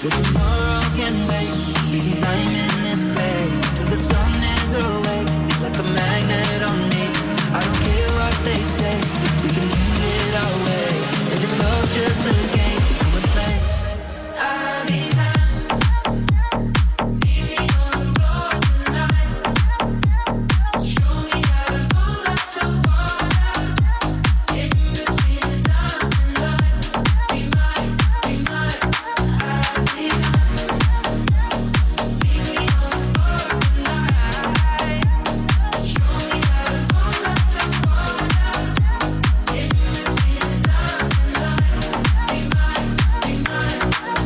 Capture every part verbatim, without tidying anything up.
Well, tomorrow can wait. Freezing time in this place till the sun is awake. Like a magnet on me. I don't care what they say. We can leave it our way. Is it love just a game we play? Aziza, leave me on the floor tonight. Show me how to move like the water. In between the dancing lights. Be mine, be mine. Aziza, leave me on the floor tonight. Show me how to move like the water. In between the dancing lights. Be mine, be mine.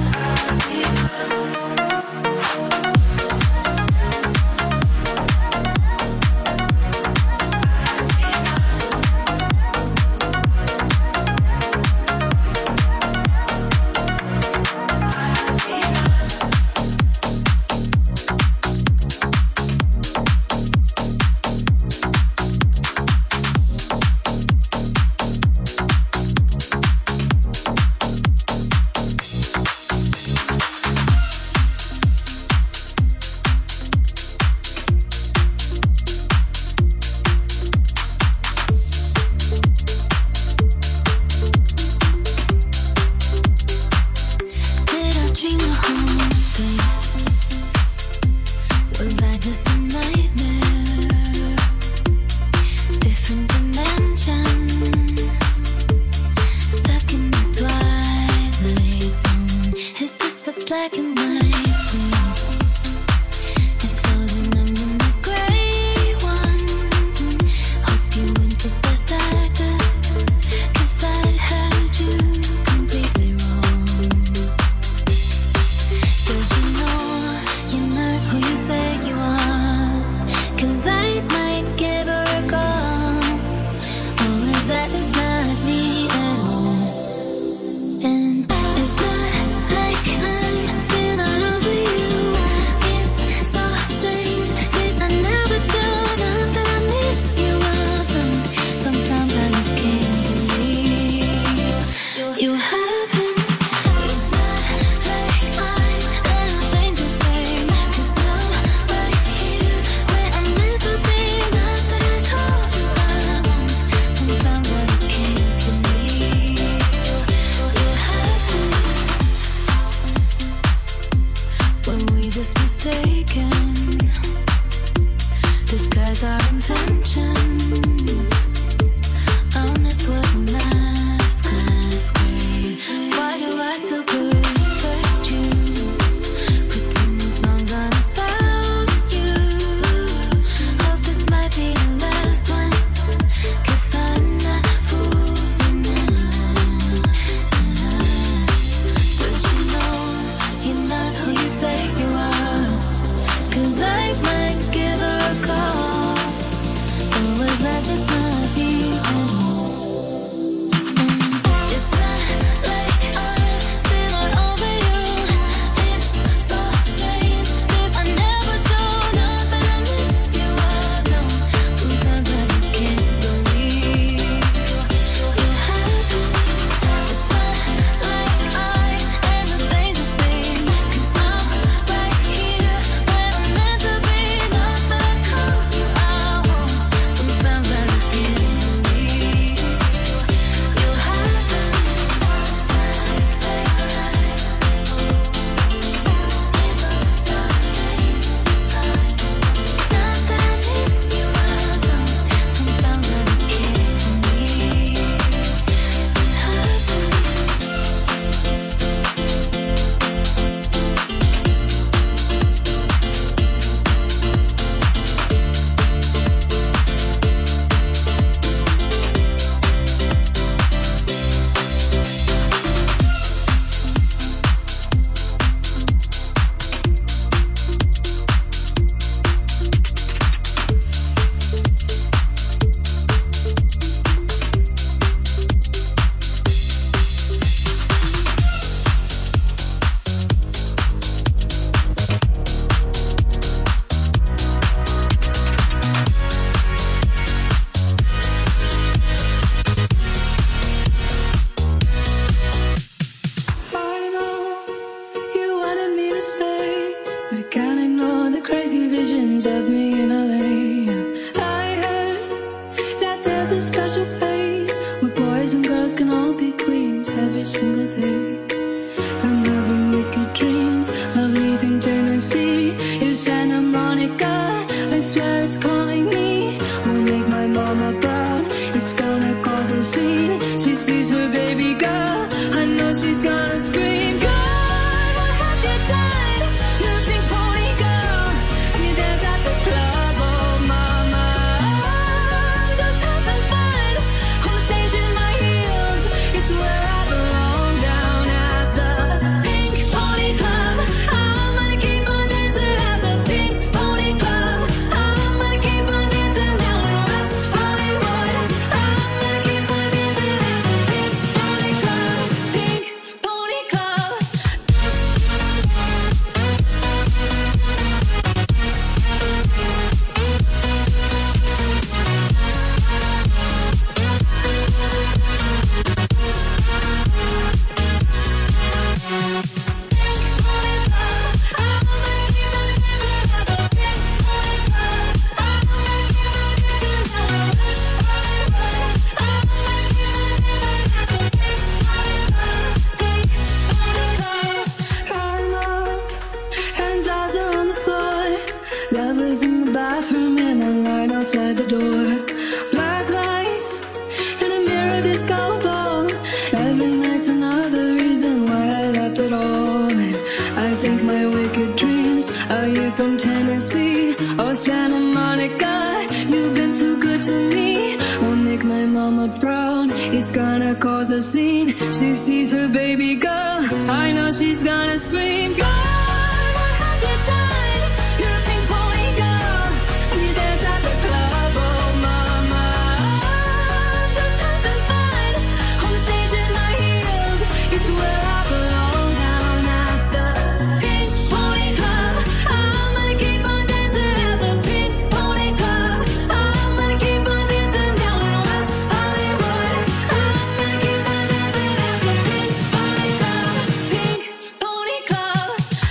Did I dream the whole thing? Was I just a nightmare? Different dimensions, stuck in the twilight zone. Is this a black and white film? If so, then I'm in the gray one. Hope you went the best actor, 'cause I had you completely wrong. Does you know you're not who you say you are? 'Cause I might give her a call. Or is that just not me at all? And it's not like I'm still not can't ignore the crazy visions of me in L A. I heard that there's a special place where boys and girls can all be queens every single day. I'm having wicked dreams of leaving Tennessee. It's Santa Monica, I swear it's calling me. Will make my mama proud, it's gonna cause a scene. She sees her baby girl, I know she's gonna scream. God, what have you done? You're a pink pony girl, and you dance at the club. Oh mama, I'm just having fun on the stage in my heels. It's where I belong, down at the Pink Pony Club. I'm gonna keep on dancing at the Pink Pony Club. I'm gonna keep on dancing down in West Hollywood. I'm gonna keep on dancing at the Pink Pony Club. Pink Pony Club. And jaws are on the floor. Lovers in the bathroom and a line outside the door. Black lights and a mirror disco ball. Every night's another reason why I left it all. And I think my wicked dreams are here from Tennessee. Oh Santa Monica, you've been too good to me. Will make my mama proud, it's gonna cause a scene. She sees her baby girl, I know she's gonna scream. God, what have you done? You're a pink pony girl, and you dance at the club. Oh mama, I'm just having fun on the stage in my heels. It's where I belong, down at the Pink Pony Club. I'm gonna keep on dancing at the Pink Pony Club. I'm gonna keep on dancing down in West Hollywood. I'm gonna keep on dancing at the Pink Pony Club. Pink Pony Club.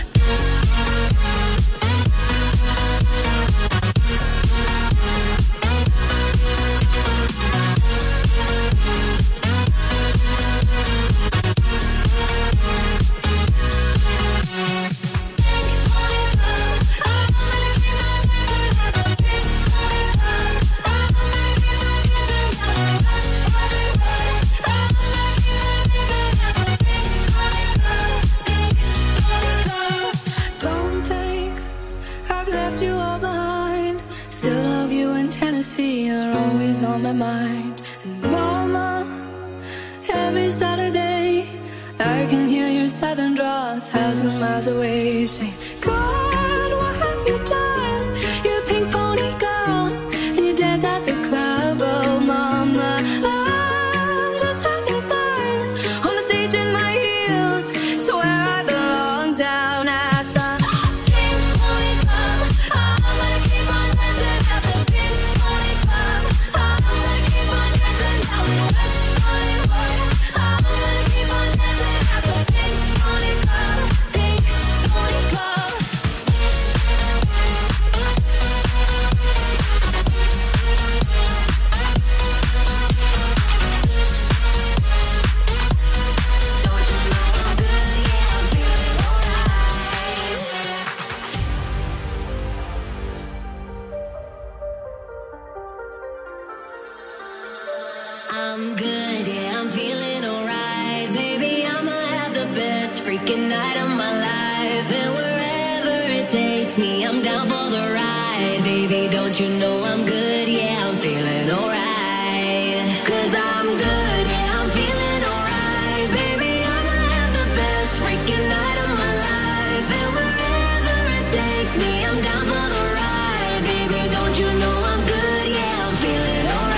Don't think I've left you all behind. Still love you in Tennessee, you're always on my mind. And mama, every Saturday I can hear your southern drawl a thousand miles away. Say, God, what have you done? You're a pink pony girl, and you dance at the club. Oh mama, I'm just having fun on the stage in my heels. It's where I belong, down at the Pink Pony Club. I'm gonna keep on dancing at the Pink Pony Club. I'm gonna keep on dancing down in West Hollywood. I'm gonna keep on dancing at the Pink Pony Club. Pink Pony Club. Don't you know I'm good? Yeah, I'm feeling alright. I'm good, yeah, I'm feeling alright. Baby, I'ma have the best freaking night of my life. And wherever it takes me, I'm down for the ride. Baby, don't you know I'm good, yeah, I'm feeling alright. Cause I'm good, yeah, I'm feeling alright. Baby, I'ma have the best freaking night of my life. And wherever it takes me, I'm down for the ride. Baby, don't you know I'm good, yeah, I'm feeling alright.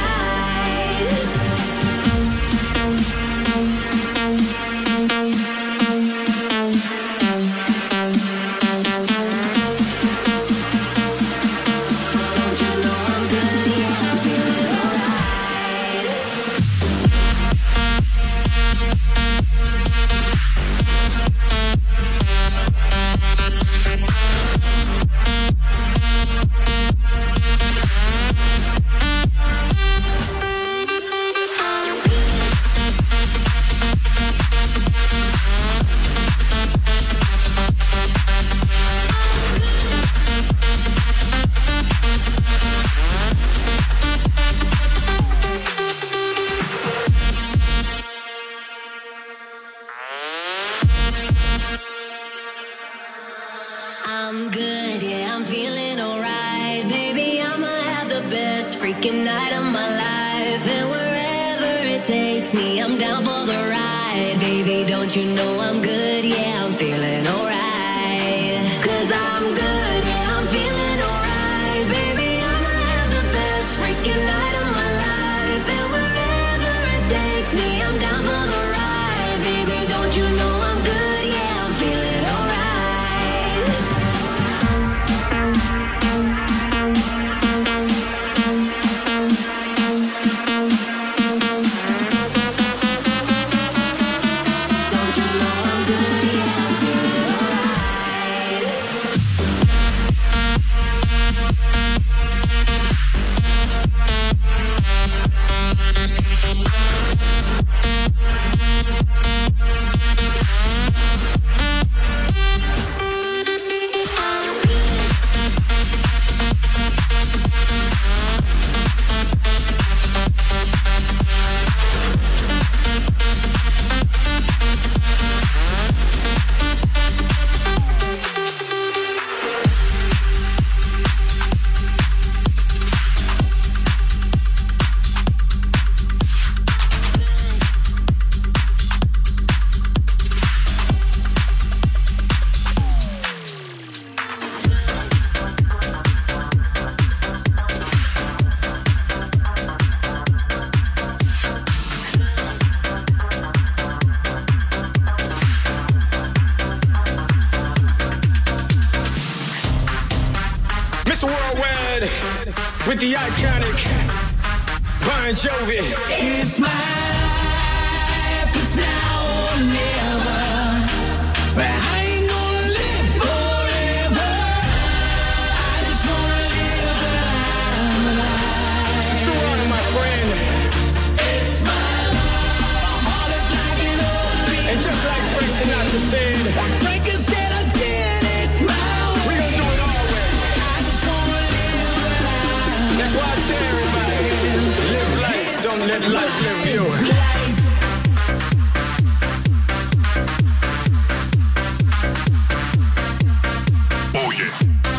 I'm good, yeah, I'm feeling alright. Baby, I'ma have the best freaking night of my life. And wherever it takes me, I'm down for the ride. Baby, don't you know I'm good, yeah, I'm feeling alright. Cause I'm good, yeah, I'm feeling alright. Baby, I'ma have the best freaking night of my life. And wherever it takes me, I'm down for the ride. Baby, don't you know I'm good, yeah, I'm feeling alright. With the iconic Bon Jovi. It's my life, it's now or never. But I ain't gonna live forever. I just wanna live that I'm alive. So on, my friend. It's my love, my heart is like an open. And just like Frank Sinatra said, Frank said I did it my way. We gonna do it our way. I just wanna live that I'm. That's why I tell everybody, live life, don't let life live you. Oh yeah.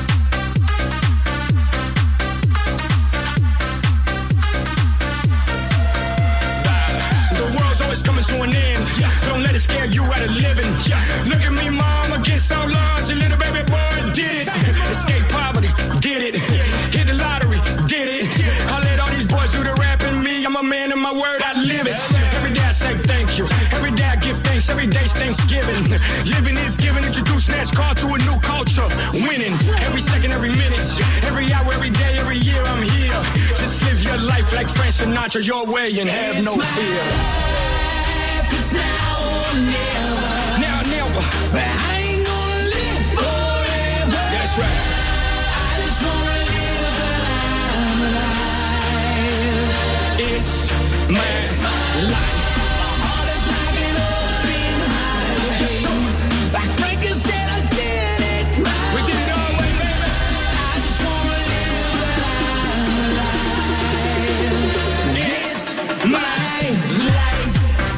The world's always coming to an end. Don't let it scare you out of living. Look at me, mom, against so large. A little baby boy did it. Escape poverty, did it. Hit the lottery, did it. I let all these boys do the rapping. Me, I'm a man of my word, I live it. Every day I say thank you. Every day I give thanks. Every day's Thanksgiving. Living is giving. Introduce NASCAR to a new culture. Winning every second, every minute, every hour, every day, every year. I'm here. Just live your life like Frank Sinatra, your way, and have no fear. It's now or never. Now, never. But I ain't gonna live forever. That's right. I just wanna live that I'm alive. It's my life. My heart is like an open highway. Like Frankie said, I did it my We did it our way, baby. I just wanna live that I'm alive. It's my life.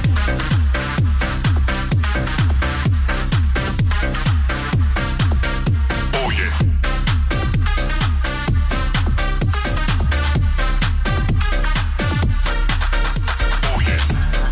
Oh yeah. Oh yeah.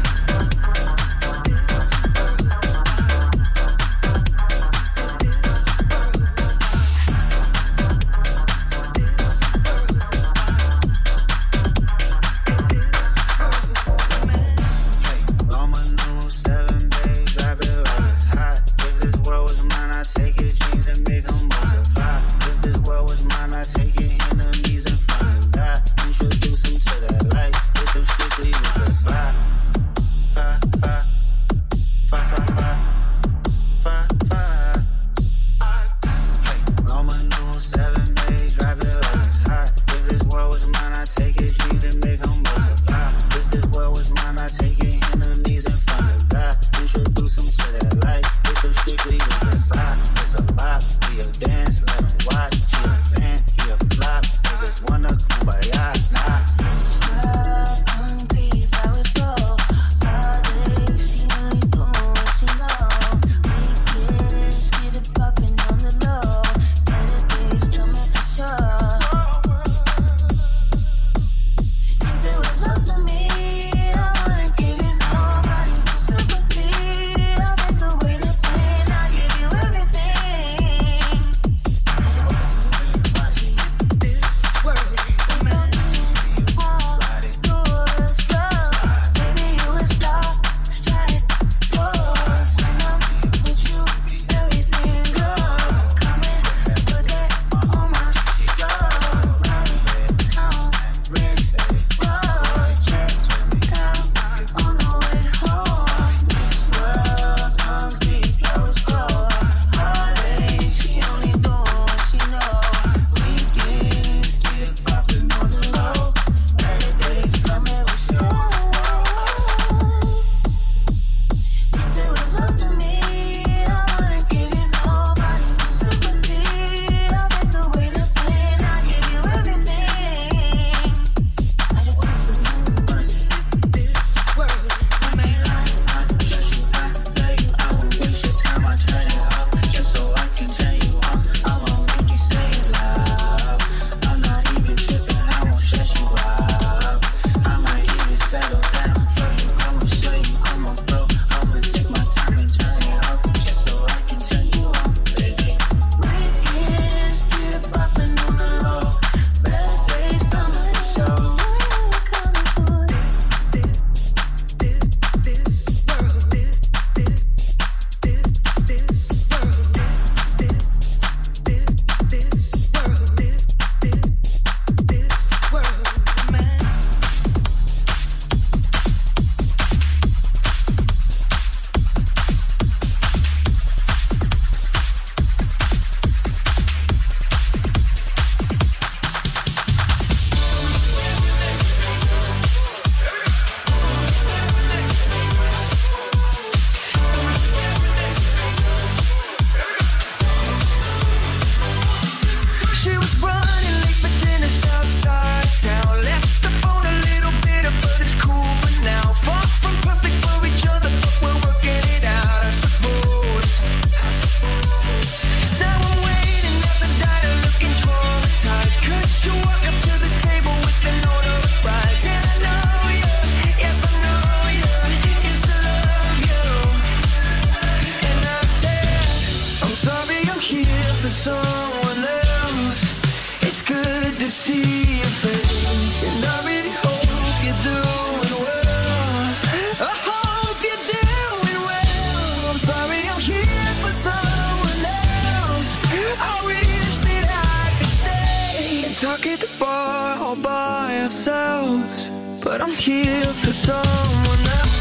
On my new seven, babe, drive it like it's hot. If this world was mine, I'd take it, dreams and make them multiply. If this world was mine, I'd take it, enemies and find and die. Introduce them to that life, with them strictly with the fire. Fire, fire, fire, fire, fire, fire, fire. On my new seven, babe, drive it like it's hot. If this world was mine, I'd take it, dreams and make them multiply. If this world was mine, I'd take it, enemies and find and die. Introduce them to that life, with them strictly with the fire. It's a bop, we a dance, let them watch. She a fan, he a flop. They just wanna kumbaya, nah. Hungry if I was broke. All day she only doing what she know. Weekends get it poppin' on the low. for someone else. It's good to see your face, and I really hope you're doing well. I hope you're doing well. I'm sorry I'm here for someone else. I wish that I could stay and talk at the bar all by ourselves, but I'm here for someone else.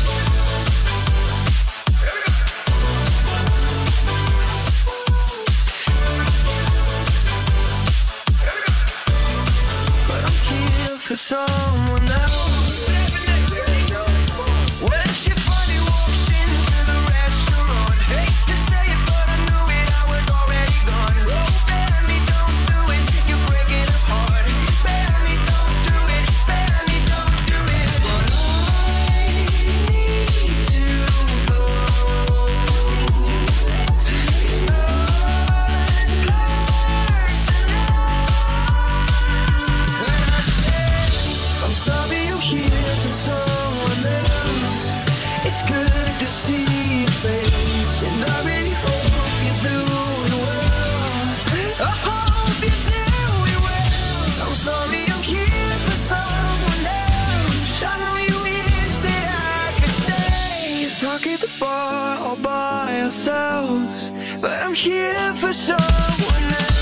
For someone else. When she finally walks into the restaurant, hate to say it, but I knew it, I was already gone. Oh, baby, don't do it, you're breaking apart. Baby, don't do it, baby, don't do it. But I need to go. It's not personal. When I say I'm sorry I'm here for someone else. It's good to see your face, and I really hope you're doing well. I hope you're doing well. I'm sorry I'm here for someone else. I know you wish that I could stay and talk at the bar all by ourselves, but I'm here for someone else.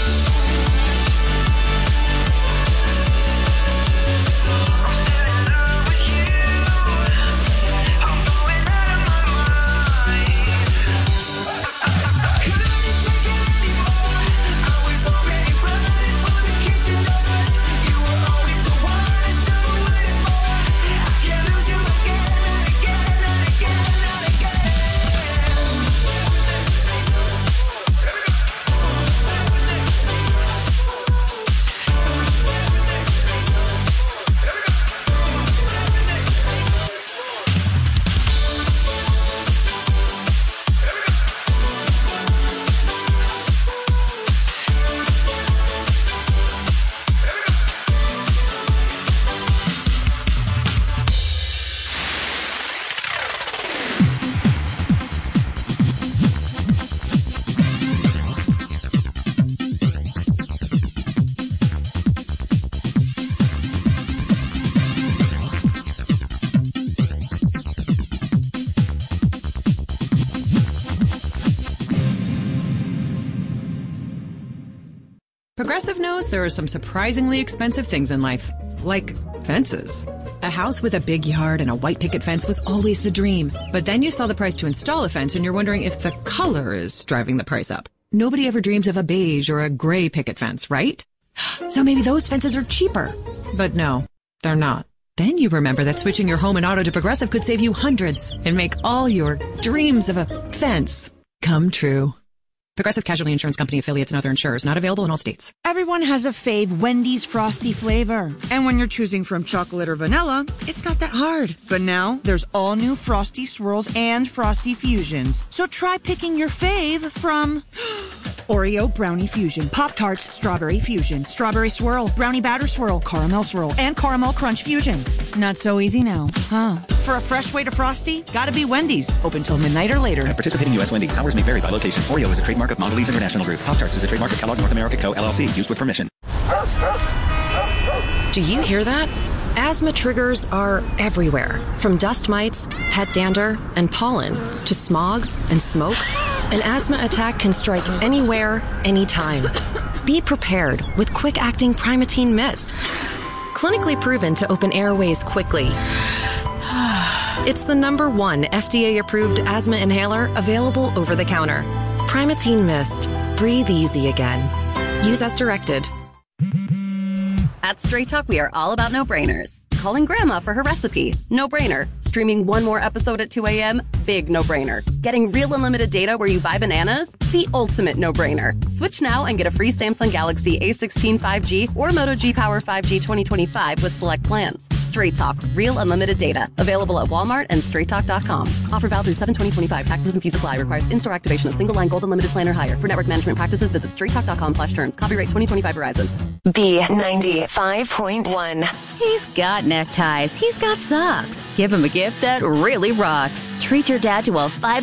Progressive knows there are some surprisingly expensive things in life, like fences. A house with a big yard and a white picket fence was always the dream. But then you saw the price to install a fence and you're wondering if the color is driving the price up. Nobody ever dreams of a beige or a gray picket fence, right? So maybe those fences are cheaper. But no, they're not. Then you remember that switching your home and auto to Progressive could save you hundreds and make all your dreams of a fence come true. Progressive Casualty Insurance Company affiliates and other insurers. Not available in all states. Everyone has a fave Wendy's Frosty flavor. And when you're choosing from chocolate or vanilla, it's not that hard. But now, there's all new Frosty Swirls and Frosty Fusions. So try picking your fave from Oreo Brownie Fusion, Pop-Tarts Strawberry Fusion, Strawberry Swirl, Brownie Batter Swirl, Caramel Swirl, and Caramel Crunch Fusion. Not so easy now, huh? For a fresh way to Frosty, gotta be Wendy's. Open till midnight or later. At participating U S Wendy's, hours may vary by location. Oreo is a trademark of Mondelez International Group. Pop-Tarts is a trademark of Kellogg North America Co. L L C. Used with permission. Do you hear that? Asthma triggers are everywhere, from dust mites, pet dander, and pollen, to smog and smoke. An asthma attack can strike anywhere, anytime. Be prepared with quick-acting Primatene Mist. Clinically proven to open airways quickly. It's the number one F D A-approved asthma inhaler available over the counter. Primatene Mist. Breathe easy again. Use as directed. At Straight Talk, we are all about no-brainers. Calling Grandma for her recipe? No-brainer. Streaming one more episode at two a.m.? Big no-brainer. Getting real unlimited data where you buy bananas? The ultimate no-brainer. Switch now and get a free Samsung Galaxy A sixteen five G or Moto G Power five G twenty twenty-five with select plans. Straight Talk. Real unlimited data. Available at Walmart and straight talk dot com. Offer valid through seven twenty twenty-five. Taxes and fees apply. Requires in-store activation of single line gold unlimited plan or higher. For network management practices, visit straight talk dot com slash terms. Copyright twenty twenty-five Verizon. B ninety-five point one. He's got neckties. He's got socks. Give him a gift that really rocks. Treat your dad to a five thousand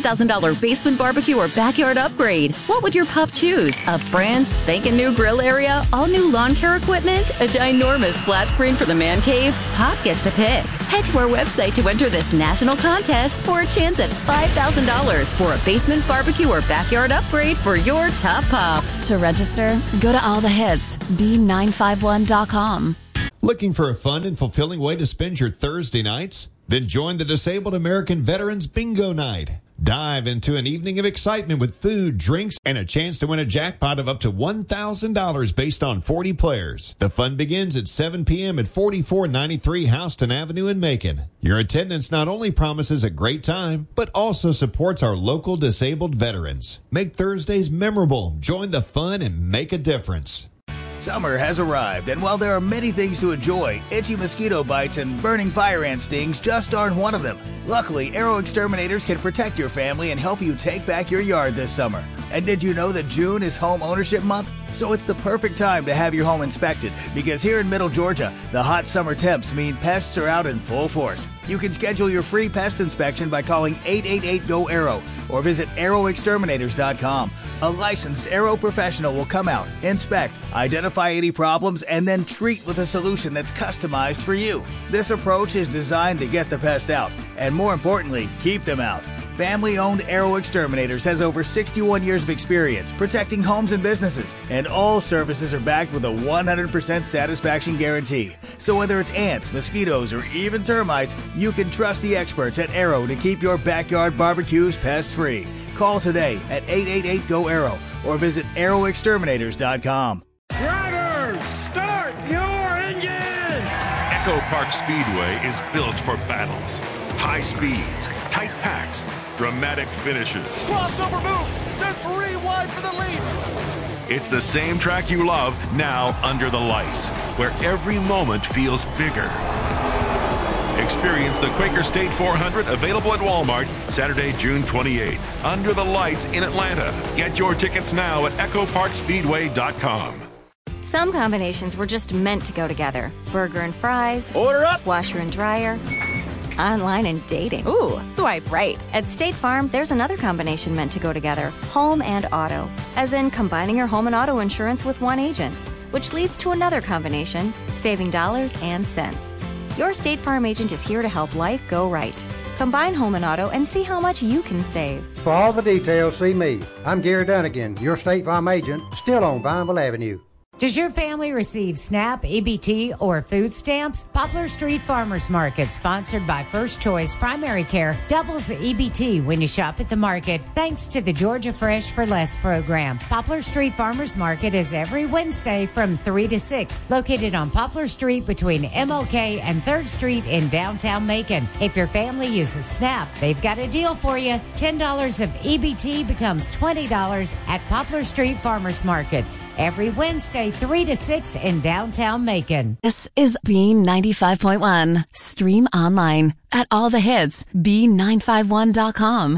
thousand dollars basement barbecue or backyard upgrade. What would your pup choose? A brand spanking new grill area, all new lawn care equipment, a ginormous flat screen for the man cave? Pop gets to pick. Head to our website to enter this national contest for a chance at five thousand dollars for a basement barbecue or backyard upgrade for your top pup. To register, go to all the hits, B nine five one dot com. Looking for a fun and fulfilling way to spend your Thursday nights? Then join the Disabled American Veterans Bingo Night. Dive into an evening of excitement with food, drinks, and a chance to win a jackpot of up to one thousand dollars based on forty players. The fun begins at seven p.m. at forty-four ninety-three Houston Avenue in Macon. Your attendance not only promises a great time, but also supports our local disabled veterans. Make Thursdays memorable. Join the fun and make a difference. Summer has arrived, and while there are many things to enjoy, itchy mosquito bites and burning fire ant stings just aren't one of them. Luckily, Arrow Exterminators can protect your family and help you take back your yard this summer. And did you know that June is Home Ownership Month? So it's the perfect time to have your home inspected, because here in Middle Georgia, the hot summer temps mean pests are out in full force. You can schedule your free pest inspection by calling eight eight eight, G O, ARROW or visit arrow exterminators dot com. A licensed Arrow professional will come out, inspect, identify any problems, and then treat with a solution that's customized for you. This approach is designed to get the pests out, and more importantly, keep them out. Family-owned Arrow Exterminators has over sixty-one years of experience protecting homes and businesses, and all services are backed with a one hundred percent satisfaction guarantee. So whether it's ants, mosquitoes, or even termites, you can trust the experts at Arrow to keep your backyard barbecues pest-free. Call today at eight eight eight, G O, ARROW or visit arrow exterminators dot com. Drivers, start your engine! Echo Park Speedway is built for battles. High speeds, tight packs, dramatic finishes. Crossover move! They're three wide for the lead! It's the same track you love, now under the lights, where every moment feels bigger. Experience the Quaker State four hundred, available at Walmart Saturday, June twenty-eighth. Under the lights in Atlanta. Get your tickets now at echo park speedway dot com. Some combinations were just meant to go together. Burger and fries. Order up! Washer and dryer. Online and dating. Ooh, swipe right. At State Farm, there's another combination meant to go together. Home and auto. As in combining your home and auto insurance with one agent. Which leads to another combination, saving dollars and cents. Your State Farm agent is here to help life go right. Combine home and auto and see how much you can save. For all the details, see me. I'm Gary Dunnigan, your State Farm agent, still on Vineville Avenue. Does your family receive SNAP, E B T, or food stamps? Poplar Street Farmers Market, sponsored by First Choice Primary Care, doubles the E B T when you shop at the market, thanks to the Georgia Fresh for Less program. Poplar Street Farmers Market is every Wednesday from three to six, located on Poplar Street between M L K and third Street in downtown Macon. If your family uses SNAP, they've got a deal for you. ten dollars of E B T becomes twenty dollars at Poplar Street Farmers Market. Every Wednesday, three to six in downtown Macon. This is B ninety-five point one. Stream online at all the hits, B nine five one dot com.